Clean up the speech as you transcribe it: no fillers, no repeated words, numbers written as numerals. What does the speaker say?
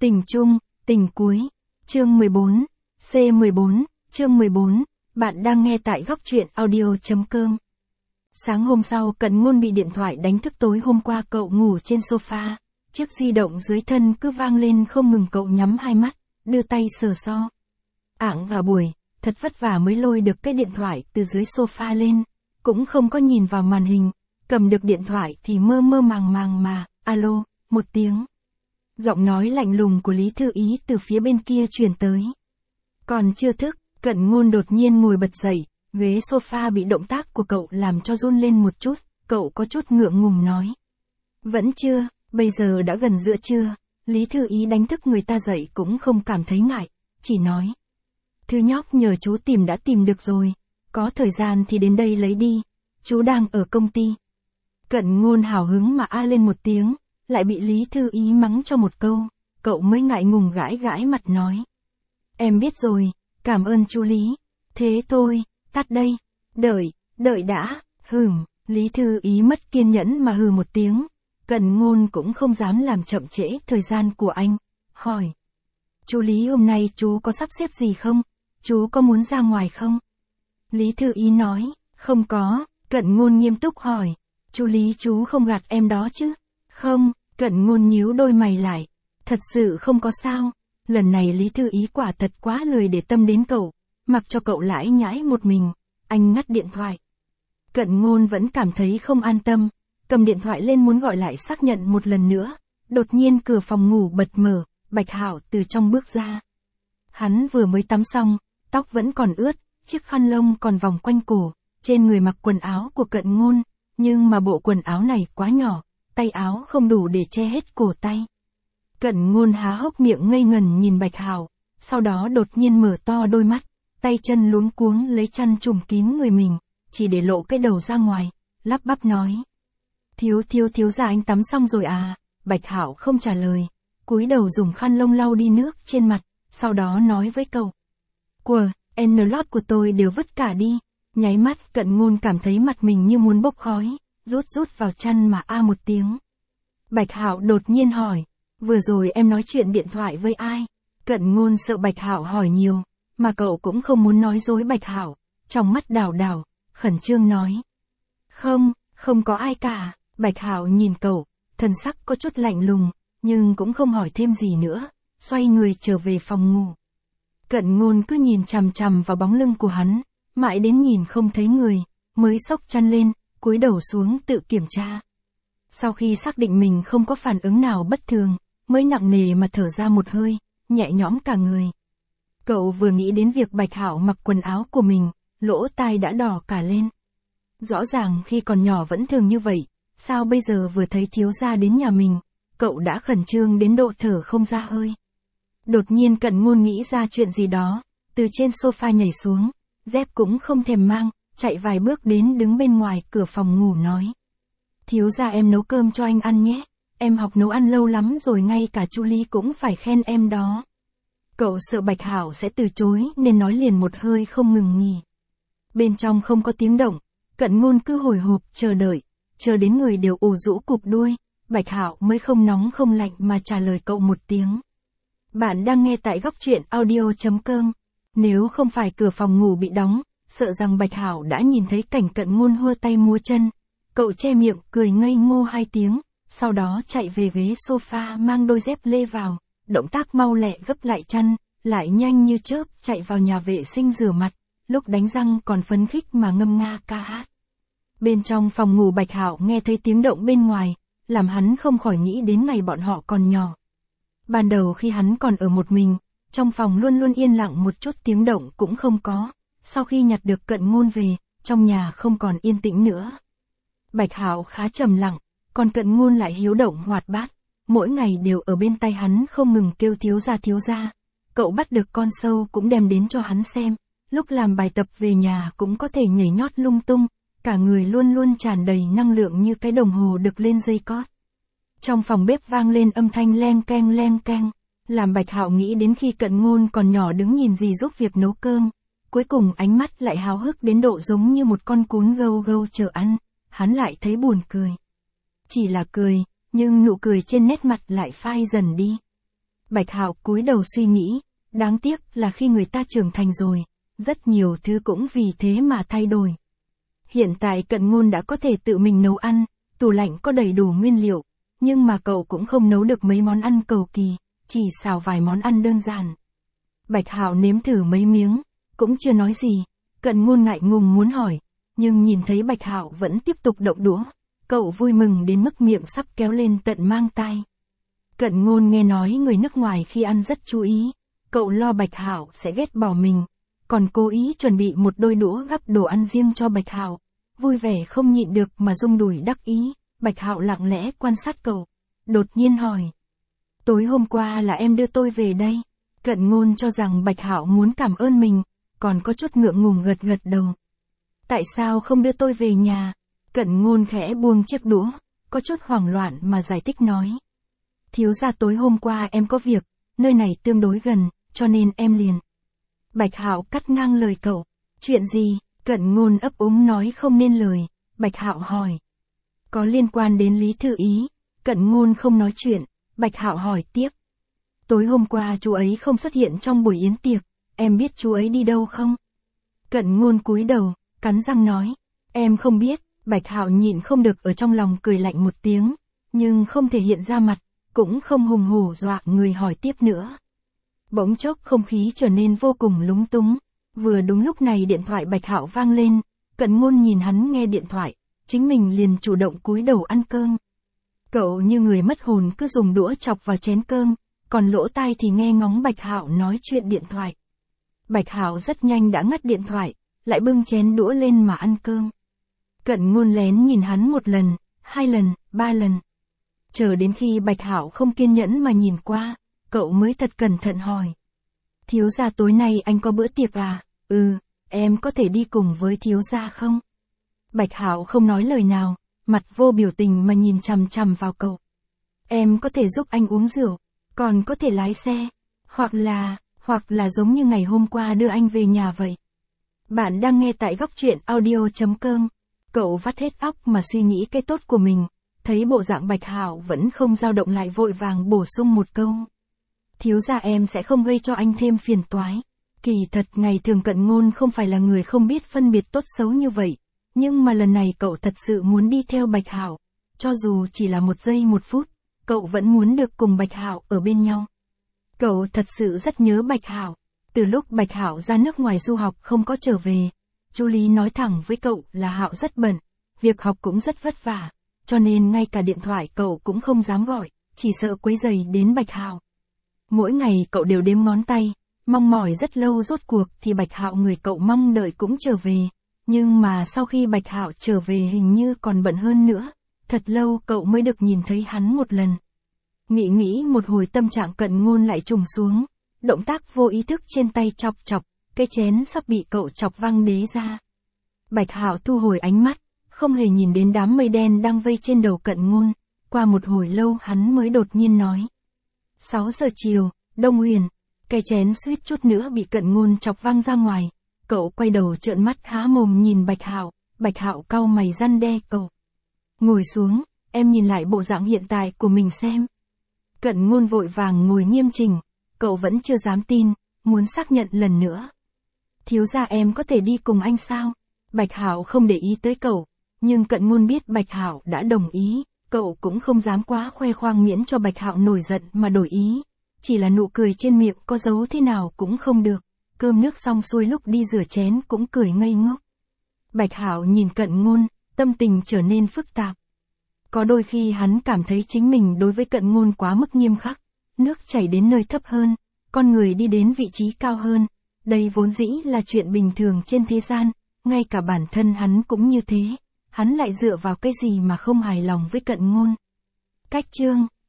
Tình chung, tình cuối. Chương 14. C14, chương 14. Bạn đang nghe tại góc truyện audio.com. Sáng hôm sau Cận Ngôn bị điện thoại đánh thức. Tối hôm qua cậu ngủ trên sofa, chiếc di động dưới thân cứ vang lên không ngừng. Cậu nhắm hai mắt, đưa tay sờ so. Ảng cả buổi, thật vất vả mới lôi được cái điện thoại từ dưới sofa lên, cũng không có nhìn vào màn hình, cầm được điện thoại thì mơ mơ màng màng mà, alo, một tiếng. Giọng nói lạnh lùng của Lý Thư Ý từ phía bên kia truyền tới. Còn chưa thức, Cận Ngôn đột nhiên ngồi bật dậy, ghế sofa bị động tác của cậu làm cho run lên một chút, cậu có chút ngượng ngùng nói. Vẫn chưa, bây giờ đã gần giữa trưa. Lý Thư Ý đánh thức người ta dậy cũng không cảm thấy ngại, chỉ nói. Thư nhóc nhờ chú tìm đã tìm được rồi, có thời gian thì đến đây lấy đi, chú đang ở công ty. Cận Ngôn hào hứng mà a lên một tiếng, lại bị Lý Thư Ý mắng cho một câu, cậu mới ngại ngùng gãi gãi mặt nói. Em biết rồi, cảm ơn chú Lý, thế thôi, tắt đây, đợi đã, Lý Thư Ý mất kiên nhẫn mà hừ một tiếng, Cận Ngôn cũng không dám làm chậm trễ thời gian của anh, hỏi. Chú Lý hôm nay chú có sắp xếp gì không, chú có muốn ra ngoài không? Lý Thư Ý nói, không có. Cận Ngôn nghiêm túc hỏi, chú Lý chú không gạt em đó chứ? Không. Cận Ngôn nhíu đôi mày lại, thật sự không có sao. Lần này Lý Thư Ý quả thật quá lười để tâm đến cậu, mặc cho cậu lải nhải một mình. Anh ngắt điện thoại. Cận Ngôn vẫn cảm thấy không an tâm, cầm điện thoại lên muốn gọi lại xác nhận một lần nữa. Đột nhiên cửa phòng ngủ bật mở, Bạch Hảo từ trong bước ra. Hắn vừa mới tắm xong, tóc vẫn còn ướt, chiếc khăn lông còn vòng quanh cổ, trên người mặc quần áo của Cận Ngôn, nhưng mà bộ quần áo này quá nhỏ, tay áo không đủ để che hết cổ tay. Cận Ngôn há hốc miệng ngây ngẩn nhìn Bạch Hảo, sau đó đột nhiên mở to đôi mắt, tay chân luống cuống lấy chăn trùm kín người mình, chỉ để lộ cái đầu ra ngoài, lắp bắp nói. Thiếu gia anh tắm xong rồi à? Bạch Hảo không trả lời, cúi đầu dùng khăn lông lau đi nước trên mặt, sau đó nói với cậu. Lót của tôi đều vứt cả đi. Nháy mắt Cận Ngôn cảm thấy mặt mình như muốn bốc khói, rút vào chăn mà a một tiếng. Bạch Hảo đột nhiên hỏi, vừa rồi em nói chuyện điện thoại với ai? Cận Ngôn sợ Bạch Hảo hỏi nhiều, mà cậu cũng không muốn nói dối Bạch Hảo, trong mắt đảo, khẩn trương nói. Không có ai cả. Bạch Hảo nhìn cậu, thần sắc có chút lạnh lùng, nhưng cũng không hỏi thêm gì nữa, xoay người trở về phòng ngủ. Cận Ngôn cứ nhìn chằm chằm vào bóng lưng của hắn, mãi đến nhìn không thấy người, mới xốc chăn lên, cúi đầu xuống tự kiểm tra. Sau khi xác định mình không có phản ứng nào bất thường, mới nặng nề mà thở ra một hơi, nhẹ nhõm cả người. Cậu vừa nghĩ đến việc Bạch Hảo mặc quần áo của mình, lỗ tai đã đỏ cả lên. Rõ ràng khi còn nhỏ vẫn thường như vậy, sao bây giờ vừa thấy thiếu gia đến nhà mình, cậu đã khẩn trương đến độ thở không ra hơi. Đột nhiên Cận Ngôn nghĩ ra chuyện gì đó, từ trên sofa nhảy xuống, dép cũng không thèm mang, chạy vài bước đến đứng bên ngoài cửa phòng ngủ nói. Thiếu gia em nấu cơm cho anh ăn nhé, em học nấu ăn lâu lắm rồi, ngay cả chú Lý cũng phải khen em đó. Cậu sợ Bạch Hảo sẽ từ chối nên nói liền một hơi không ngừng nghỉ. Bên trong không có tiếng động, Cận Ngôn cứ hồi hộp chờ đợi, chờ đến người đều ủ rũ cụp đuôi, Bạch Hảo mới không nóng không lạnh mà trả lời cậu một tiếng. Bạn đang nghe tại góc truyện audio.com. Nếu không phải cửa phòng ngủ bị đóng, sợ rằng Bạch Hảo đã nhìn thấy cảnh Cận Ngôn hua tay múa chân. Cậu che miệng cười ngây ngô hai tiếng, sau đó chạy về ghế sofa mang đôi dép lê vào, động tác mau lẹ gấp lại chăn, lại nhanh như chớp chạy vào nhà vệ sinh rửa mặt, lúc đánh răng còn phấn khích mà ngâm nga ca hát. Bên trong phòng ngủ Bạch Hảo nghe thấy tiếng động bên ngoài, làm hắn không khỏi nghĩ đến ngày bọn họ còn nhỏ. Ban đầu khi hắn còn ở một mình, trong phòng luôn luôn yên lặng, một chút tiếng động cũng không có. Sau khi nhặt được Cận Ngôn về, trong nhà không còn yên tĩnh nữa. Bạch Hảo khá trầm lặng, còn Cận Ngôn lại hiếu động hoạt bát, mỗi ngày đều ở bên tay hắn không ngừng kêu thiếu gia. Cậu bắt được con sâu cũng đem đến cho hắn xem, lúc làm bài tập về nhà cũng có thể nhảy nhót lung tung, cả người luôn luôn tràn đầy năng lượng như cái đồng hồ được lên dây cót. Trong phòng bếp vang lên âm thanh leng keng, làm Bạch Hảo nghĩ đến khi Cận Ngôn còn nhỏ đứng nhìn dì giúp việc nấu cơm, cuối cùng ánh mắt lại háo hức đến độ giống như một con cún gâu chờ ăn, hắn lại thấy buồn cười. Chỉ là cười, nhưng nụ cười trên nét mặt lại phai dần đi. Bạch Hạo cúi đầu suy nghĩ, đáng tiếc là khi người ta trưởng thành rồi, rất nhiều thứ cũng vì thế mà thay đổi. Hiện tại Cận Ngôn đã có thể tự mình nấu ăn, tủ lạnh có đầy đủ nguyên liệu, nhưng mà cậu cũng không nấu được mấy món ăn cầu kỳ, chỉ xào vài món ăn đơn giản. Bạch Hạo nếm thử mấy miếng, cũng chưa nói gì, Cận Ngôn ngại ngùng muốn hỏi, nhưng nhìn thấy Bạch Hạo vẫn tiếp tục động đũa, cậu vui mừng đến mức miệng sắp kéo lên tận mang tai. Cận Ngôn nghe nói người nước ngoài khi ăn rất chú ý, cậu lo Bạch Hạo sẽ ghét bỏ mình, còn cố ý chuẩn bị một đôi đũa gắp đồ ăn riêng cho Bạch Hạo, vui vẻ không nhịn được mà rung đùi đắc ý. Bạch Hạo lặng lẽ quan sát cậu, đột nhiên hỏi: tối hôm qua là em đưa tôi về đây? Cận Ngôn cho rằng Bạch Hạo muốn cảm ơn mình, còn có chút ngượng ngùng gật gật đầu. Tại sao không đưa tôi về nhà? Cận Ngôn khẽ buông chiếc đũa, có chút hoảng loạn mà giải thích nói: thiếu gia tối hôm qua em có việc, nơi này tương đối gần, cho nên em liền. Bạch Hạo cắt ngang lời cậu: chuyện gì? Cận Ngôn ấp úng nói không nên lời. Bạch Hạo hỏi: có liên quan đến Lý Thư Ý. Cận Ngôn không nói chuyện. Bạch Hạo hỏi tiếp: tối hôm qua chú ấy không xuất hiện trong buổi yến tiệc, em biết chú ấy đi đâu không? Cận Ngôn cúi đầu, cắn răng nói: em không biết. Bạch Hạo nhịn không được ở trong lòng cười lạnh một tiếng, nhưng không thể hiện ra mặt, cũng không hùng hổ dọa người hỏi tiếp nữa. Bỗng chốc không khí trở nên vô cùng lúng túng. Vừa đúng lúc này điện thoại Bạch Hạo vang lên, Cận Ngôn nhìn hắn nghe điện thoại, chính mình liền chủ động cúi đầu ăn cơm. Cậu như người mất hồn cứ dùng đũa chọc vào chén cơm, còn lỗ tai thì nghe ngóng Bạch Hạo nói chuyện điện thoại. Bạch Hạo rất nhanh đã ngắt điện thoại, lại bưng chén đũa lên mà ăn cơm. Cận Ngôn lén nhìn hắn một lần, 2 lần, 3 lần. Chờ đến khi Bạch Hạo không kiên nhẫn mà nhìn qua, cậu mới thật cẩn thận hỏi: thiếu gia tối nay anh có bữa tiệc à? Em có thể đi cùng với thiếu gia không? Bạch Hạo không nói lời nào, mặt vô biểu tình mà nhìn chằm chằm vào cậu. Em có thể giúp anh uống rượu, còn có thể lái xe, hoặc là giống như ngày hôm qua đưa anh về nhà vậy. Bạn đang nghe tại Góc Truyện Audio.com. Cậu vắt hết óc mà suy nghĩ cái tốt của mình, thấy bộ dạng Bạch Hạo vẫn không dao động lại vội vàng bổ sung một câu: thiếu gia em sẽ không gây cho anh thêm phiền toái. Kỳ thật ngày thường Cận Ngôn không phải là người không biết phân biệt tốt xấu như vậy, nhưng mà lần này cậu thật sự muốn đi theo Bạch Hạo, cho dù chỉ là 1 giây 1 phút, cậu vẫn muốn được cùng Bạch Hạo ở bên nhau. Cậu thật sự rất nhớ Bạch Hạo. Từ lúc Bạch Hạo ra nước ngoài du học không có trở về, chú Lý nói thẳng với cậu là Hạo rất bận, việc học cũng rất vất vả, cho nên ngay cả điện thoại cậu cũng không dám gọi, chỉ sợ quấy rầy đến Bạch Hạo. Mỗi ngày cậu đều đếm ngón tay, mong mỏi rất lâu rốt cuộc thì Bạch Hạo người cậu mong đợi cũng trở về, nhưng mà sau khi Bạch Hạo trở về hình như còn bận hơn nữa, thật lâu cậu mới được nhìn thấy hắn một lần. Nghĩ một hồi tâm trạng Cận Ngôn lại trùng xuống, động tác vô ý thức trên tay chọc chọc, cái chén sắp bị cậu chọc văng đế ra. Bạch Hạo thu hồi ánh mắt, không hề nhìn đến đám mây đen đang vây trên đầu Cận Ngôn, qua một hồi lâu hắn mới đột nhiên nói: 6 giờ chiều, Đông Huyền. Cái chén suýt chút nữa bị Cận Ngôn chọc văng ra ngoài. Cậu quay đầu trợn mắt há mồm nhìn Bạch Hạo. Bạch Hạo cau mày răn đe cậu: ngồi xuống, em nhìn lại bộ dạng hiện tại của mình xem. Cận Ngôn vội vàng ngồi nghiêm chỉnh, cậu vẫn chưa dám tin, muốn xác nhận lần nữa. Thiếu gia em có thể đi cùng anh sao? Bạch Hạo không để ý tới cậu, nhưng Cận Ngôn biết Bạch Hạo đã đồng ý, cậu cũng không dám quá khoe khoang miễn cho Bạch Hạo nổi giận mà đổi ý. Chỉ là nụ cười trên miệng có giấu thế nào cũng không được, cơm nước xong xuôi lúc đi rửa chén cũng cười ngây ngốc. Bạch Hạo nhìn Cận Ngôn, tâm tình trở nên phức tạp. Có đôi khi hắn cảm thấy chính mình đối với Cận Ngôn quá mức nghiêm khắc, nước chảy đến nơi thấp hơn, con người đi đến vị trí cao hơn, đây vốn dĩ là chuyện bình thường trên thế gian, ngay cả bản thân hắn cũng như thế, hắn lại dựa vào cái gì mà không hài lòng với Cận Ngôn. Cách chương